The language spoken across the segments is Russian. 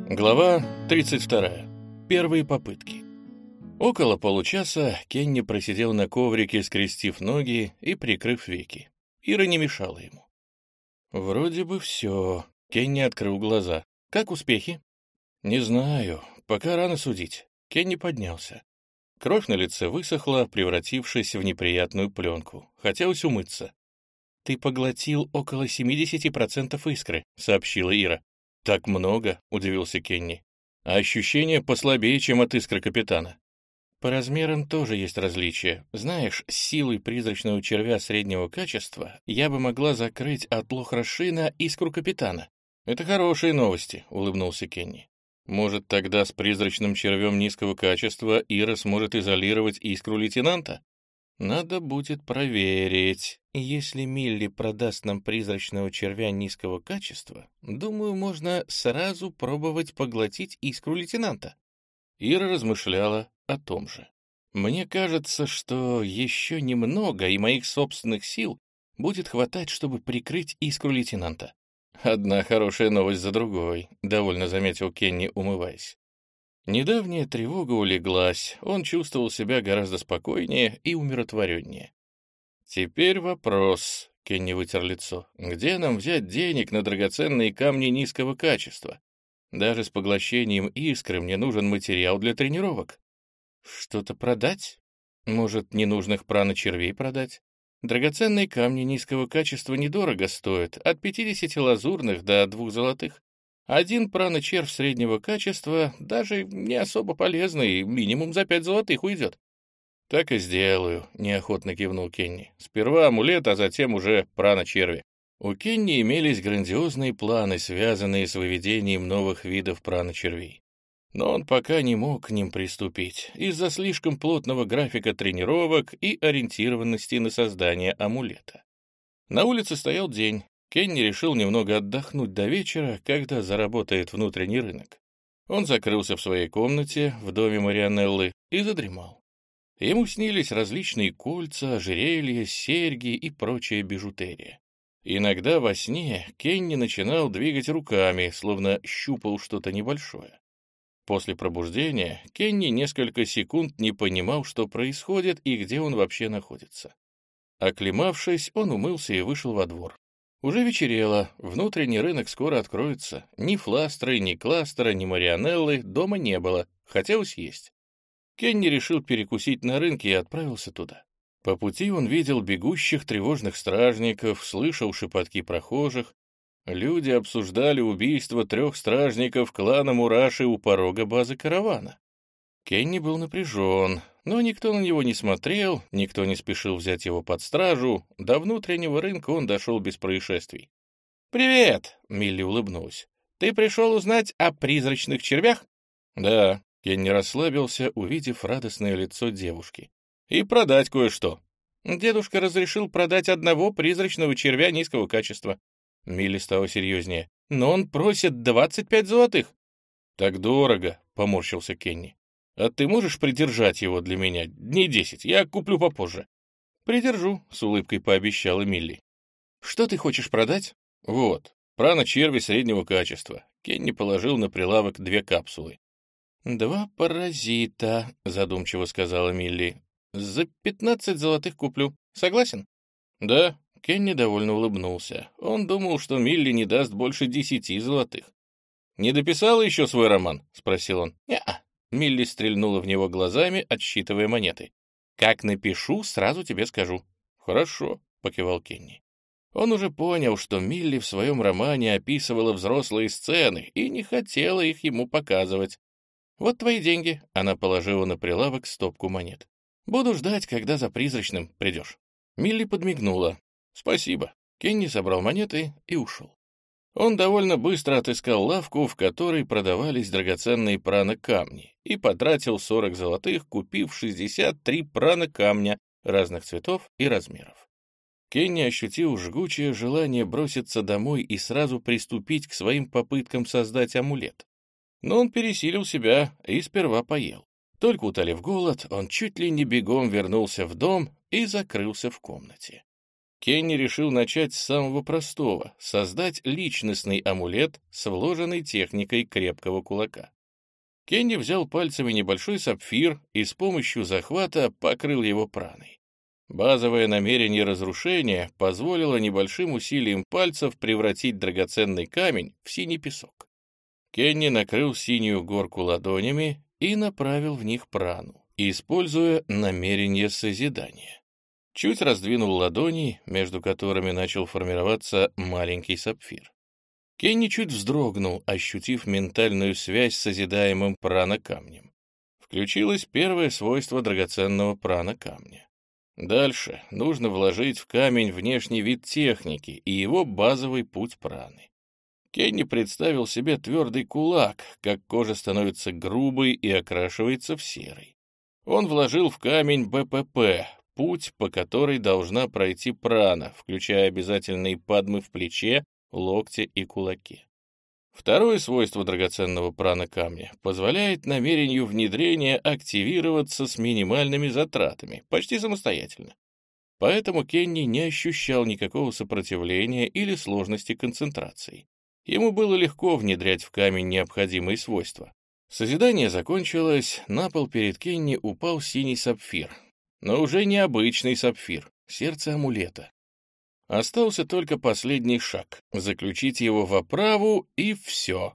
Глава 32. Первые попытки. Около получаса Кенни просидел на коврике, скрестив ноги и прикрыв веки. Ира не мешала ему. «Вроде бы все». Кенни открыл глаза. «Как успехи?» «Не знаю. Пока рано судить». Кенни поднялся. Кровь на лице высохла, превратившись в неприятную пленку. Хотелось умыться. «Ты поглотил около 70% искры», — сообщила Ира. «Так много?» — удивился Кенни. «А ощущение послабее, чем от искры капитана». «По размерам тоже есть различия. Знаешь, с силой призрачного червя среднего качества я бы могла закрыть от Лохрашина искру капитана». «Это хорошие новости», — улыбнулся Кенни. «Может, тогда с призрачным червем низкого качества Ира сможет изолировать искру лейтенанта?» «Надо будет проверить. Если Милли продаст нам призрачного червя низкого качества, думаю, можно сразу пробовать поглотить искру лейтенанта». Ира размышляла о том же. «Мне кажется, что еще немного, и моих собственных сил будет хватать, чтобы прикрыть искру лейтенанта». «Одна хорошая новость за другой», — довольно заметил Кенни, умываясь. Недавняя тревога улеглась, он чувствовал себя гораздо спокойнее и умиротвореннее. «Теперь вопрос», — Кенни вытер лицо, — «где нам взять денег на драгоценные камни низкого качества? Даже с поглощением искры мне нужен материал для тренировок». «Что-то продать? Может, ненужных прано-червей продать? Драгоценные камни низкого качества недорого стоят, от 50 лазурных до 2 золотых. Один прано-червь среднего качества даже не особо полезный, минимум за 5 золотых уйдет». «Так и сделаю», — неохотно кивнул Кенни. «Сперва амулет, а затем уже прано-черви». У Кенни имелись грандиозные планы, связанные с выведением новых видов прано-червей. Но он пока не мог к ним приступить из-за слишком плотного графика тренировок и ориентированности на создание амулета. На улице стоял день. Кенни решил немного отдохнуть до вечера, когда заработает внутренний рынок. Он закрылся в своей комнате в доме Марианеллы и задремал. Ему снились различные кольца, ожерелья, серьги и прочая бижутерия. Иногда во сне Кенни начинал двигать руками, словно щупал что-то небольшое. После пробуждения Кенни несколько секунд не понимал, что происходит и где он вообще находится. Оклемавшись, он умылся и вышел во двор. Уже вечерело, внутренний рынок скоро откроется. Ни Фластры, ни Кластера, ни Марианеллы дома не было, хотелось есть. Кенни решил перекусить на рынке и отправился туда. По пути он видел бегущих тревожных стражников, слышал шепотки прохожих. Люди обсуждали убийство 3 стражников клана Мураши у порога базы каравана. Кенни был напряжен, но никто на него не смотрел, никто не спешил взять его под стражу. До внутреннего рынка он дошел без происшествий. «Привет!» — Милли улыбнулась. «Ты пришел узнать о призрачных червях?» «Да», — Кенни расслабился, увидев радостное лицо девушки. «И продать кое-что». «Дедушка разрешил продать одного призрачного червя низкого качества». Милли стала серьезнее. «Но он просит 25 золотых». «Так дорого», — поморщился Кенни. «А ты можешь придержать его для меня? Дней 10, я куплю попозже». «Придержу», — с улыбкой пообещала Милли. «Что ты хочешь продать?» «Вот, прано-черви среднего качества». Кенни положил на прилавок 2 капсулы. «2 паразита», — задумчиво сказала Милли. «За 15 золотых куплю. Согласен?» «Да». Кенни довольно улыбнулся. Он думал, что Милли не даст больше 10 золотых. «Не дописала еще свой роман?» — спросил он. «Не-а». Милли стрельнула в него глазами, отсчитывая монеты. «Как напишу, сразу тебе скажу». «Хорошо», — покивал Кенни. Он уже понял, что Милли в своем романе описывала взрослые сцены и не хотела их ему показывать. «Вот твои деньги», — она положила на прилавок стопку монет. «Буду ждать, когда за призрачным придешь». Милли подмигнула. «Спасибо». Кенни собрал монеты и ушел. Он довольно быстро отыскал лавку, в которой продавались драгоценные прано-камни, и потратил 40 золотых, купив 63 прано-камня разных цветов и размеров. Кенни ощутил жгучее желание броситься домой и сразу приступить к своим попыткам создать амулет. Но он пересилил себя и сперва поел. Только утолив голод, он чуть ли не бегом вернулся в дом и закрылся в комнате. Кенни решил начать с самого простого — создать личностный амулет с вложенной техникой крепкого кулака. Кенни взял пальцами небольшой сапфир и с помощью захвата покрыл его праной. Базовое намерение разрушения позволило небольшим усилием пальцев превратить драгоценный камень в синий песок. Кенни накрыл синюю горку ладонями и направил в них прану, используя намерение созидания. Чуть раздвинул ладони, между которыми начал формироваться маленький сапфир. Кенни чуть вздрогнул, ощутив ментальную связь с созидаемым прана-камнем. Включилось первое свойство драгоценного прана-камня. Дальше нужно вложить в камень внешний вид техники и его базовый путь праны. Кенни представил себе твердый кулак, как кожа становится грубой и окрашивается в серый. Он вложил в камень БПП, путь, по которой должна пройти прана, включая обязательные падмы в плече, локте и кулаке. Второе свойство драгоценного прана-камня позволяет намерению внедрения активироваться с минимальными затратами, почти самостоятельно. Поэтому Кенни не ощущал никакого сопротивления или сложности концентрации. Ему было легко внедрять в камень необходимые свойства. Созидание закончилось, на пол перед Кенни упал синий сапфир. Но уже не обычный сапфир, сердце амулета. Остался только последний шаг — заключить его в оправу, и все.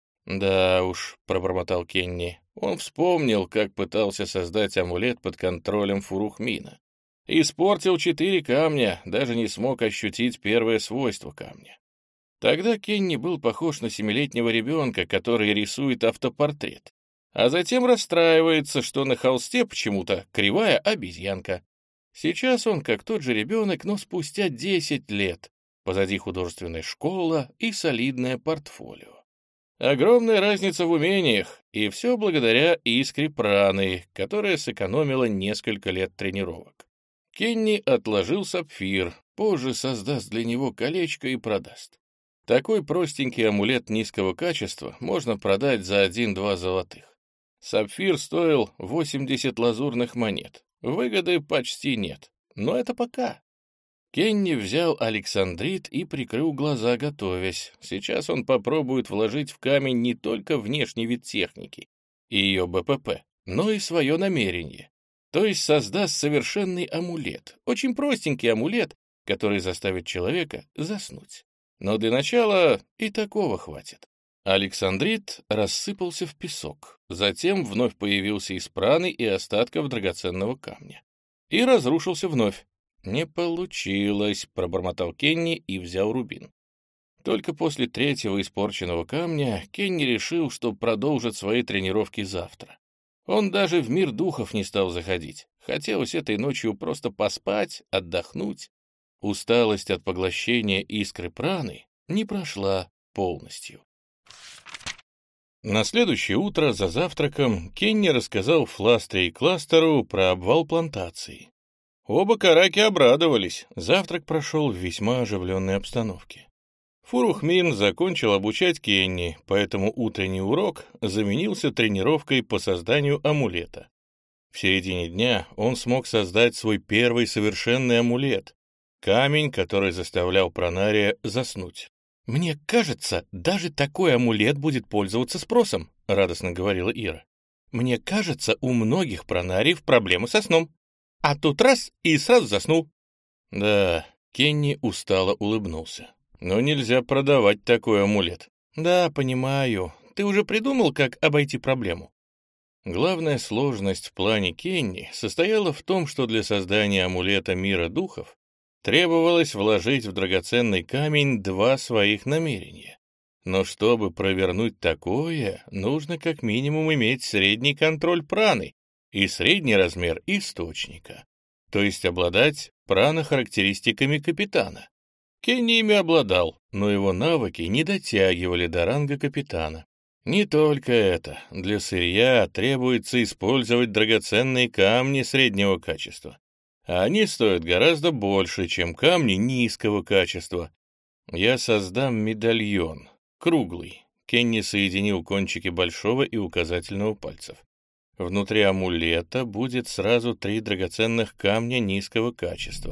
«Да уж», — пробормотал Кенни, — он вспомнил, как пытался создать амулет под контролем Фурухмина. Испортил 4 камня, даже не смог ощутить первое свойство камня. Тогда Кенни был похож на 7-летнего ребенка, который рисует автопортрет, а затем расстраивается, что на холсте почему-то кривая обезьянка. Сейчас он как тот же ребенок, но спустя 10 лет. Позади художественная школа и солидное портфолио. Огромная разница в умениях, и все благодаря искре праны, которая сэкономила несколько лет тренировок. Кенни отложил сапфир, позже создаст для него колечко и продаст. Такой простенький амулет низкого качества можно продать за 1-2 золотых. Сапфир стоил 80 лазурных монет. Выгоды почти нет, но это пока. Кенни взял александрит и прикрыл глаза, готовясь. Сейчас он попробует вложить в камень не только внешний вид техники и ее БПП, но и свое намерение. То есть создаст совершенный амулет, очень простенький амулет, который заставит человека заснуть. Но для начала и такого хватит. Александрит рассыпался в песок, затем вновь появился из праны и остатков драгоценного камня. И разрушился вновь. «Не получилось», — пробормотал Кенни и взял рубин. Только после 3-го испорченного камня Кенни решил, что продолжит свои тренировки завтра. Он даже в мир духов не стал заходить. Хотелось этой ночью просто поспать, отдохнуть. Усталость от поглощения искры праны не прошла полностью. На следующее утро за завтраком Кенни рассказал Фластре и Кластеру про обвал плантации. Оба караки обрадовались, завтрак прошел в весьма оживленной обстановке. Фурухмин закончил обучать Кенни, поэтому утренний урок заменился тренировкой по созданию амулета. В середине дня он смог создать свой первый совершенный амулет — камень, который заставлял Пронария заснуть. «Мне кажется, даже такой амулет будет пользоваться спросом», — радостно говорила Ира. «Мне кажется, у многих пронариев проблемы со сном. А тут раз — и сразу заснул». «Да», — Кенни устало улыбнулся. «Но нельзя продавать такой амулет». «Да, понимаю. Ты уже придумал, как обойти проблему?» Главная сложность в плане Кенни состояла в том, что для создания амулета мира духов требовалось вложить в драгоценный камень 2 своих намерения. Но чтобы провернуть такое, нужно как минимум иметь средний контроль праны и средний размер источника, то есть обладать прано-характеристиками капитана. Кенни ими обладал, но его навыки не дотягивали до ранга капитана. Не только это, для сырья требуется использовать драгоценные камни среднего качества. Они стоят гораздо больше, чем камни низкого качества. Я создам медальон, круглый. Кенни соединил кончики большого и указательного пальцев. Внутри амулета будет сразу 3 драгоценных камня низкого качества.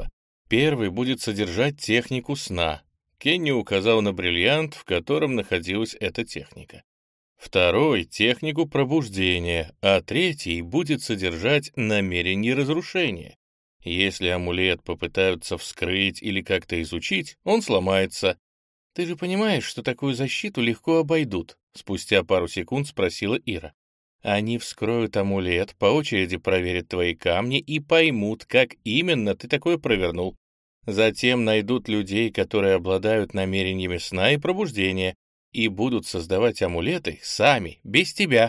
Первый будет содержать технику сна. Кенни указал на бриллиант, в котором находилась эта техника. Второй — технику пробуждения, а третий будет содержать намерение разрушения. Если амулет попытаются вскрыть или как-то изучить, он сломается. «Ты же понимаешь, что такую защиту легко обойдут?» — спустя пару секунд спросила Ира. «Они вскроют амулет, по очереди проверят твои камни и поймут, как именно ты такое провернул. Затем найдут людей, которые обладают намерениями сна и пробуждения, и будут создавать амулеты сами, без тебя».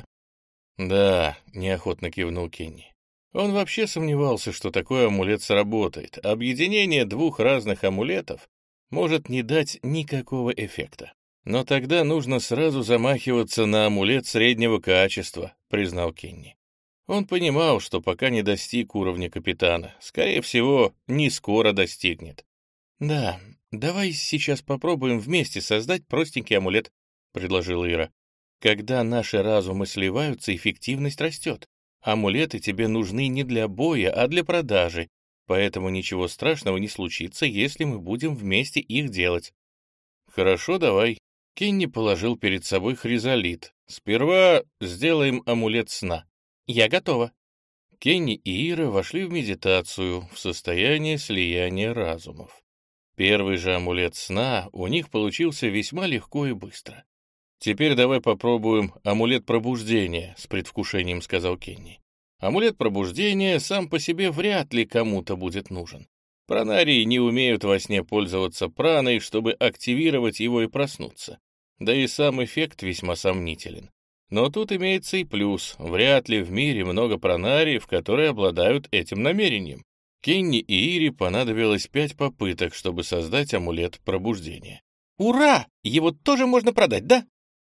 «Да», — неохотно кивнул Кенни. Он вообще сомневался, что такой амулет сработает. Объединение двух разных амулетов может не дать никакого эффекта. «Но тогда нужно сразу замахиваться на амулет среднего качества», — признал Кенни. Он понимал, что пока не достиг уровня капитана, скорее всего, не скоро достигнет. «Да, давай сейчас попробуем вместе создать простенький амулет», — предложила Ира. «Когда наши разумы сливаются, эффективность растет. Амулеты тебе нужны не для боя, а для продажи, поэтому ничего страшного не случится, если мы будем вместе их делать». «Хорошо, давай». Кенни положил перед собой хризолит. «Сперва сделаем амулет сна». «Я готова». Кенни и Ира вошли в медитацию, в состояние слияния разумов. Первый же амулет сна у них получился весьма легко и быстро. «Теперь давай попробуем амулет пробуждения», — с предвкушением сказал Кенни. Амулет пробуждения сам по себе вряд ли кому-то будет нужен. Пранарии не умеют во сне пользоваться праной, чтобы активировать его и проснуться. Да и сам эффект весьма сомнителен. Но тут имеется и плюс. Вряд ли в мире много пранариев, которые обладают этим намерением. Кенни и Ире понадобилось 5 попыток, чтобы создать амулет пробуждения. «Ура! Его тоже можно продать, да?»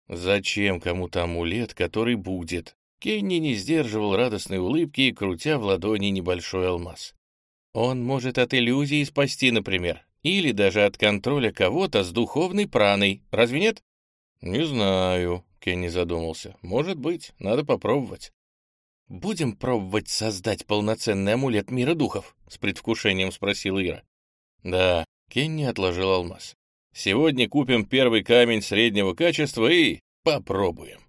«Зачем кому-то амулет, который будет?» Кенни не сдерживал радостной улыбки, крутя в ладони небольшой алмаз. «Он может от иллюзии спасти, например, или даже от контроля кого-то с духовной праной, разве нет?» «Не знаю», — Кенни задумался. «Может быть, надо попробовать». «Будем пробовать создать полноценный амулет мира духов?» — с предвкушением спросила Ира. «Да», — Кенни отложил алмаз. «Сегодня купим первый камень среднего качества и попробуем».